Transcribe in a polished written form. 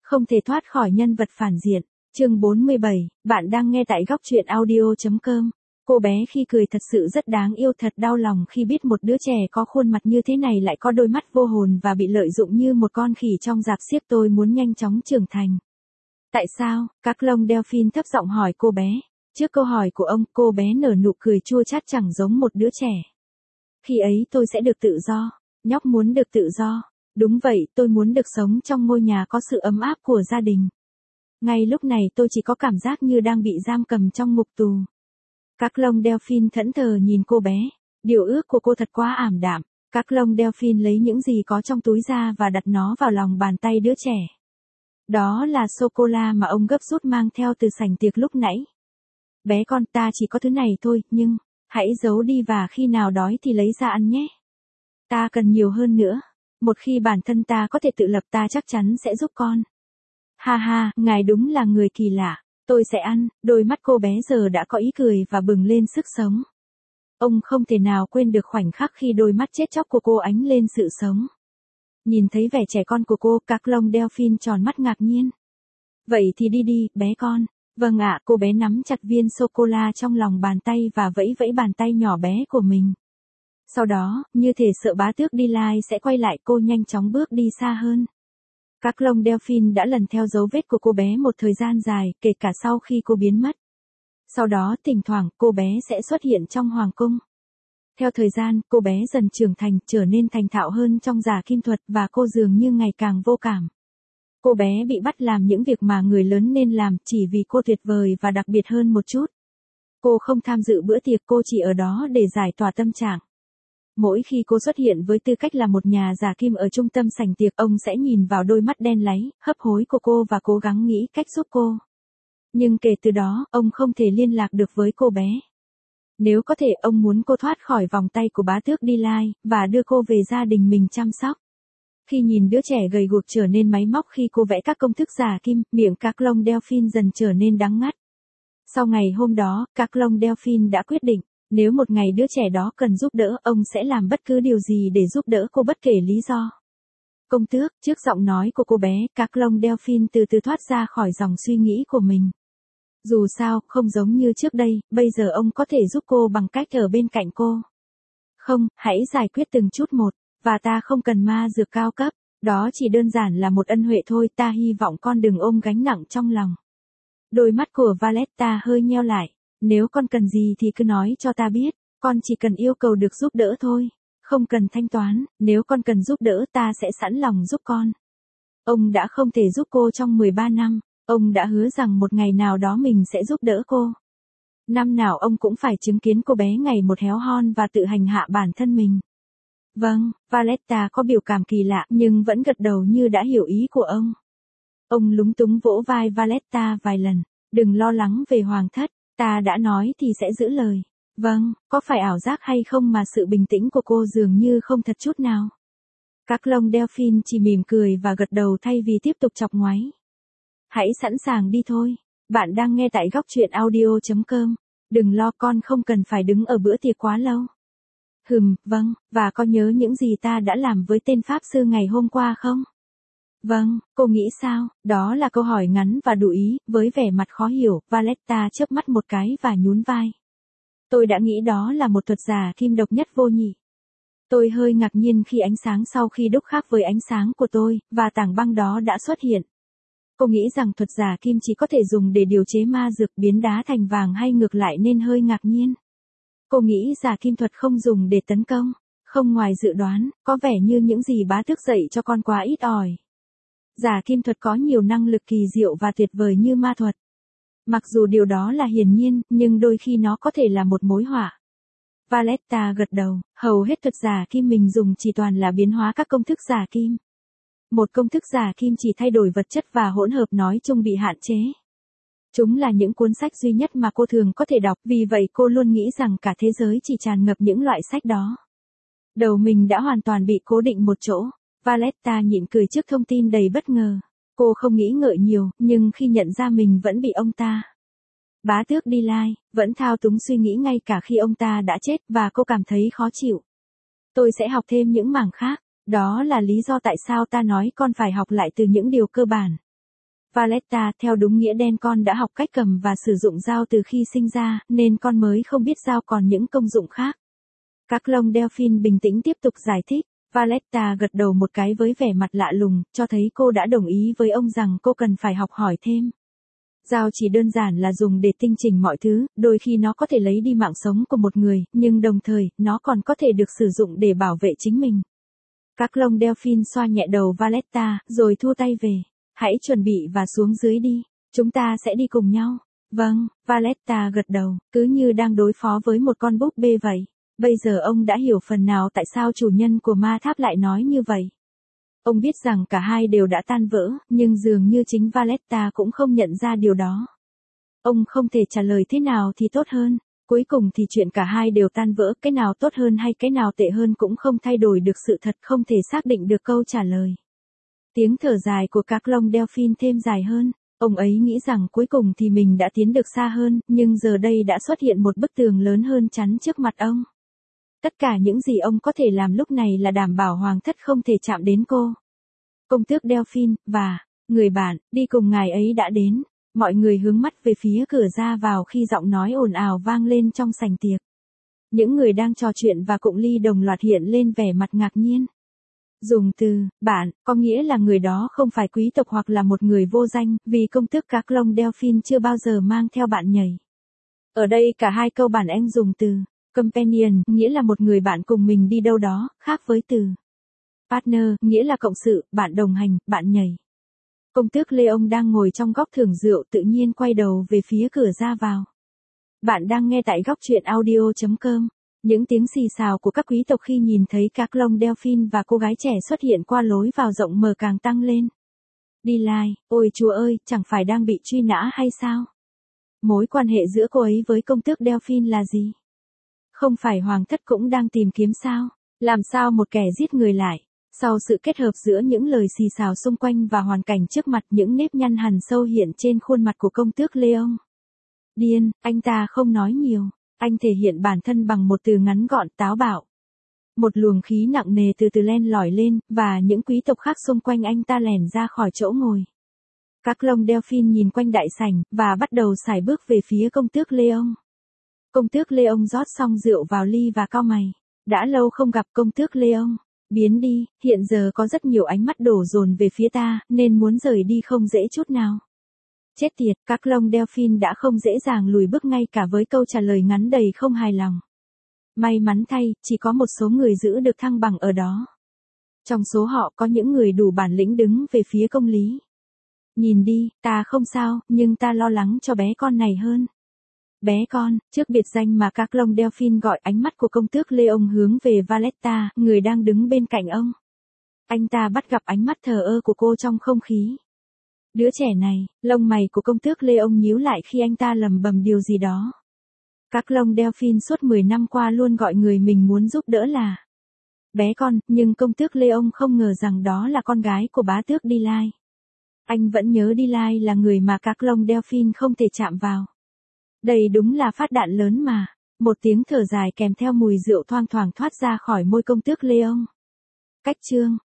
Không thể thoát khỏi nhân vật phản diện. Chương 47, bạn đang nghe tại góc truyện audio.com. Cô bé khi cười thật sự rất đáng yêu, thật đau lòng khi biết một đứa trẻ có khuôn mặt như thế này lại có đôi mắt vô hồn và bị lợi dụng như một con khỉ trong rạp xiếc. Tôi muốn nhanh chóng trưởng thành. Tại sao? Các lông Delphine thấp giọng hỏi cô bé. Trước câu hỏi của ông, cô bé nở nụ cười chua chát chẳng giống một đứa trẻ. Khi ấy tôi sẽ được tự do. Nhóc muốn được tự do. Đúng vậy, tôi muốn được sống trong ngôi nhà có sự ấm áp của gia đình. Ngay lúc này tôi chỉ có cảm giác như đang bị giam cầm trong ngục tù. Các lông Delphine thẫn thờ nhìn cô bé. Điều ước của cô thật quá ảm đạm. Các lông Delphine lấy những gì có trong túi ra và đặt nó vào lòng bàn tay đứa trẻ. Đó là sô-cô-la mà ông gấp rút mang theo từ sảnh tiệc lúc nãy. Bé con, ta chỉ có thứ này thôi, nhưng hãy giấu đi và khi nào đói thì lấy ra ăn nhé. Ta cần nhiều hơn nữa. Một khi bản thân ta có thể tự lập, ta chắc chắn sẽ giúp con. Ha ha, ngài đúng là người kỳ lạ. Tôi sẽ ăn. Đôi mắt cô bé giờ đã có ý cười và bừng lên sức sống. Ông không thể nào quên được khoảnh khắc khi đôi mắt chết chóc của cô ánh lên sự sống. Nhìn thấy vẻ trẻ con của cô, các lông Delphine tròn mắt ngạc nhiên. Vậy thì đi đi, bé con. Vâng ạ, cô bé nắm chặt viên sô-cô-la trong lòng bàn tay và vẫy vẫy bàn tay nhỏ bé của mình. Sau đó, như thể sợ bá tước Delight sẽ quay lại, cô nhanh chóng bước đi xa hơn. Các lông Delphine đã lần theo dấu vết của cô bé một thời gian dài, kể cả sau khi cô biến mất. Sau đó, thỉnh thoảng, cô bé sẽ xuất hiện trong hoàng cung. Theo thời gian, cô bé dần trưởng thành, trở nên thành thạo hơn trong giả kim thuật và cô dường như ngày càng vô cảm. Cô bé bị bắt làm những việc mà người lớn nên làm chỉ vì cô tuyệt vời và đặc biệt hơn một chút. Cô không tham dự bữa tiệc, cô chỉ ở đó để giải tỏa tâm trạng. Mỗi khi cô xuất hiện với tư cách là một nhà giả kim ở trung tâm sảnh tiệc, ông sẽ nhìn vào đôi mắt đen láy, hấp hối của cô và cố gắng nghĩ cách giúp cô. Nhưng kể từ đó, ông không thể liên lạc được với cô bé. Nếu có thể, ông muốn cô thoát khỏi vòng tay của bá tước Delight và đưa cô về gia đình mình chăm sóc. Khi nhìn đứa trẻ gầy guộc trở nên máy móc khi cô vẽ các công thức giả kim, miệng các lông Delphine dần trở nên đắng ngắt. Sau ngày hôm đó, các lông Delphine đã quyết định, nếu một ngày đứa trẻ đó cần giúp đỡ, ông sẽ làm bất cứ điều gì để giúp đỡ cô bất kể lý do. Công tước, trước giọng nói của cô bé, các lông Delphine từ từ thoát ra khỏi dòng suy nghĩ của mình. Dù sao, không giống như trước đây, bây giờ ông có thể giúp cô bằng cách ở bên cạnh cô. Không, hãy giải quyết từng chút một, và ta không cần ma dược cao cấp, đó chỉ đơn giản là một ân huệ thôi, ta hy vọng con đừng ôm gánh nặng trong lòng. Đôi mắt của Valletta hơi nheo lại, nếu con cần gì thì cứ nói cho ta biết, con chỉ cần yêu cầu được giúp đỡ thôi, không cần thanh toán, nếu con cần giúp đỡ ta sẽ sẵn lòng giúp con. Ông đã không thể giúp cô trong 13 năm. Ông đã hứa rằng một ngày nào đó mình sẽ giúp đỡ cô. Năm nào ông cũng phải chứng kiến cô bé ngày một héo hon và tự hành hạ bản thân mình. Vâng, Valletta có biểu cảm kỳ lạ nhưng vẫn gật đầu như đã hiểu ý của ông. Ông lúng túng vỗ vai Valletta vài lần. Đừng lo lắng về hoàng thất, ta đã nói thì sẽ giữ lời. Vâng, có phải ảo giác hay không mà sự bình tĩnh của cô dường như không thật chút nào. Các lông Delphine chỉ mỉm cười và gật đầu thay vì tiếp tục chọc ngoáy. Hãy sẵn sàng đi thôi. Bạn đang nghe tại góc truyện audio.com. Đừng lo, con không cần phải đứng ở bữa tiệc quá lâu. Vâng, và có nhớ những gì ta đã làm với tên pháp sư ngày hôm qua không? Vâng, cô nghĩ sao? Đó là câu hỏi ngắn và đủ ý, với vẻ mặt khó hiểu, Valletta chớp mắt một cái và nhún vai. Tôi đã nghĩ đó là một thuật giả kim độc nhất vô nhị. Tôi hơi ngạc nhiên khi ánh sáng sau khi đúc khác với ánh sáng của tôi, và tảng băng đó đã xuất hiện. Cô nghĩ rằng thuật giả kim chỉ có thể dùng để điều chế ma dược, biến đá thành vàng hay ngược lại nên hơi ngạc nhiên. Cô nghĩ giả kim thuật không dùng để tấn công. Không, ngoài dự đoán, có vẻ như những gì bá tước dạy cho con quá ít ỏi. Giả kim thuật có nhiều năng lực kỳ diệu và tuyệt vời như ma thuật. Mặc dù điều đó là hiển nhiên, nhưng đôi khi nó có thể là một mối họa. Valletta gật đầu, hầu hết thuật giả kim mình dùng chỉ toàn là biến hóa các công thức giả kim. Một công thức giả kim chỉ thay đổi vật chất và hỗn hợp nói chung bị hạn chế. Chúng là những cuốn sách duy nhất mà cô thường có thể đọc, vì vậy cô luôn nghĩ rằng cả thế giới chỉ tràn ngập những loại sách đó. Đầu mình đã hoàn toàn bị cố định một chỗ. Valletta nhịn cười trước thông tin đầy bất ngờ. Cô không nghĩ ngợi nhiều, nhưng khi nhận ra mình vẫn bị ông ta. Bá tước Delight vẫn thao túng suy nghĩ ngay cả khi ông ta đã chết, và cô cảm thấy khó chịu. Tôi sẽ học thêm những mảng khác. Đó là lý do tại sao ta nói con phải học lại từ những điều cơ bản. Valletta, theo đúng nghĩa đen con đã học cách cầm và sử dụng dao từ khi sinh ra, nên con mới không biết dao còn những công dụng khác. Các lông Delphine bình tĩnh tiếp tục giải thích. Valletta gật đầu một cái với vẻ mặt lạ lùng, cho thấy cô đã đồng ý với ông rằng cô cần phải học hỏi thêm. Dao chỉ đơn giản là dùng để tinh chỉnh mọi thứ, đôi khi nó có thể lấy đi mạng sống của một người, nhưng đồng thời, nó còn có thể được sử dụng để bảo vệ chính mình. Các lông Delphine xoa nhẹ đầu Valletta, rồi thu tay về. Hãy chuẩn bị và xuống dưới đi, chúng ta sẽ đi cùng nhau. Vâng, Valletta gật đầu, cứ như đang đối phó với một con búp bê vậy. Bây giờ ông đã hiểu phần nào tại sao chủ nhân của ma tháp lại nói như vậy. Ông biết rằng cả hai đều đã tan vỡ, nhưng dường như chính Valletta cũng không nhận ra điều đó. Ông không thể trả lời thế nào thì tốt hơn. Cuối cùng thì chuyện cả hai đều tan vỡ, cái nào tốt hơn hay cái nào tệ hơn cũng không thay đổi được sự thật, không thể xác định được câu trả lời. Tiếng thở dài của các lông Delphine thêm dài hơn. Ông ấy nghĩ rằng cuối cùng thì mình đã tiến được xa hơn, nhưng giờ đây đã xuất hiện một bức tường lớn hơn chắn trước mặt ông. Tất cả những gì ông có thể làm lúc này là đảm bảo hoàng thất không thể chạm đến cô. Công tước Delphine, và người bạn, đi cùng ngài ấy đã đến. Mọi người hướng mắt về phía cửa ra vào khi giọng nói ồn ào vang lên trong sảnh tiệc. Những người đang trò chuyện và cụng ly đồng loạt hiện lên vẻ mặt ngạc nhiên. Dùng từ bạn có nghĩa là người đó không phải quý tộc hoặc là một người vô danh, vì công tước các lông Delphine chưa bao giờ mang theo bạn nhảy. Ở đây cả hai câu bản Anh dùng từ companion, nghĩa là một người bạn cùng mình đi đâu đó, khác với từ partner, nghĩa là cộng sự, bạn đồng hành, bạn nhảy. Công tước Leon đang ngồi trong góc thưởng rượu tự nhiên quay đầu về phía cửa ra vào. Bạn đang nghe tại góc truyện audio.com. Những tiếng xì xào của các quý tộc khi nhìn thấy các lông Delphine và cô gái trẻ xuất hiện qua lối vào rộng mở càng tăng lên. Đi lai, ôi chúa ơi, chẳng phải đang bị truy nã hay sao? Mối quan hệ giữa cô ấy với công tước Delphine là gì? Không phải hoàng thất cũng đang tìm kiếm sao? Làm sao một kẻ giết người lại? Sau sự kết hợp giữa những lời xì xào xung quanh và hoàn cảnh trước mặt, những nếp nhăn hằn sâu hiện trên khuôn mặt của công tước Leon. Điên, anh ta không nói nhiều. Anh thể hiện bản thân bằng một từ ngắn gọn, táo bạo. Một luồng khí nặng nề từ từ len lỏi lên, và những quý tộc khác xung quanh anh ta lèn ra khỏi chỗ ngồi. Các lông Delphine nhìn quanh đại sảnh, và bắt đầu sải bước về phía công tước Leon. Công tước Leon rót xong rượu vào ly và cau mày. Đã lâu không gặp công tước Leon. Biến đi, hiện giờ có rất nhiều ánh mắt đổ dồn về phía ta, nên muốn rời đi không dễ chút nào. Chết tiệt, các lông Delphine đã không dễ dàng lùi bước ngay cả với câu trả lời ngắn đầy không hài lòng. May mắn thay, chỉ có một số người giữ được thăng bằng ở đó. Trong số họ có những người đủ bản lĩnh đứng về phía công lý. Nhìn đi, ta không sao, nhưng ta lo lắng cho bé con này hơn. Bé con, trước biệt danh mà các lông Delphine gọi, ánh mắt của công tước Leon hướng về Valletta, người đang đứng bên cạnh ông. Anh ta bắt gặp ánh mắt thờ ơ của cô trong không khí. Đứa trẻ này, lông mày của công tước Leon nhíu lại khi anh ta lẩm bẩm điều gì đó. Các lông Delphine suốt 10 năm qua luôn gọi người mình muốn giúp đỡ là bé con, nhưng công tước Leon không ngờ rằng đó là con gái của bá tước Delay. Anh vẫn nhớ Delay là người mà các lông Delphine không thể chạm vào. Đây đúng là phát đạn lớn mà. Một tiếng thở dài kèm theo mùi rượu thoang thoảng thoát ra khỏi môi công tước Leon. Cách chương